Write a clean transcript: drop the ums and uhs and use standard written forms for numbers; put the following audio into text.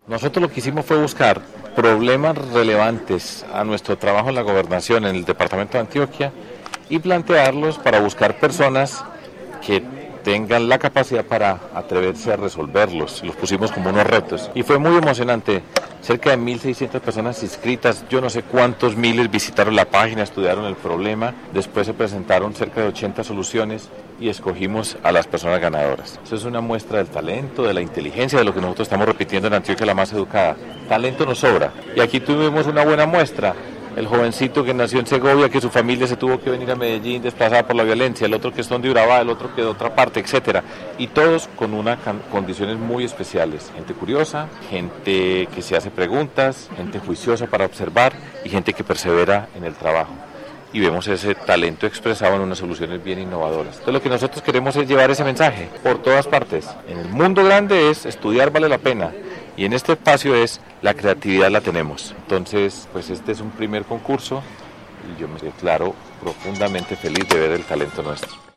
Nosotros lo que hicimos fue buscar problemas relevantes a nuestro trabajo en la gobernación en el departamento de Antioquia y plantearlos para buscar personas que tengan la capacidad para atreverse a resolverlos. Los pusimos como unos retos y fue muy emocionante. Cerca de 1.600 personas inscritas, yo no sé cuántos miles visitaron la página, estudiaron el problema, después se presentaron cerca de 80 soluciones y escogimos a las personas ganadoras. Eso es una muestra del talento, de la inteligencia, de lo que nosotros estamos repitiendo en Antioquia la más educada. Talento nos sobra. Y aquí tuvimos una buena muestra. El jovencito que nació en Segovia, que su familia se tuvo que venir a Medellín desplazada por la violencia, el otro que son de Urabá, el otro que de otra parte, etcétera. Y todos con unas condiciones muy especiales. Gente curiosa, gente que se hace preguntas, gente juiciosa para observar y gente que persevera en el trabajo. Y vemos ese talento expresado en unas soluciones bien innovadoras. Entonces lo que nosotros queremos es llevar ese mensaje por todas partes. En el mundo grande es estudiar vale la pena. Y en este espacio es la creatividad la tenemos. Entonces, pues este es un primer concurso y yo me declaro profundamente feliz de ver el talento nuestro.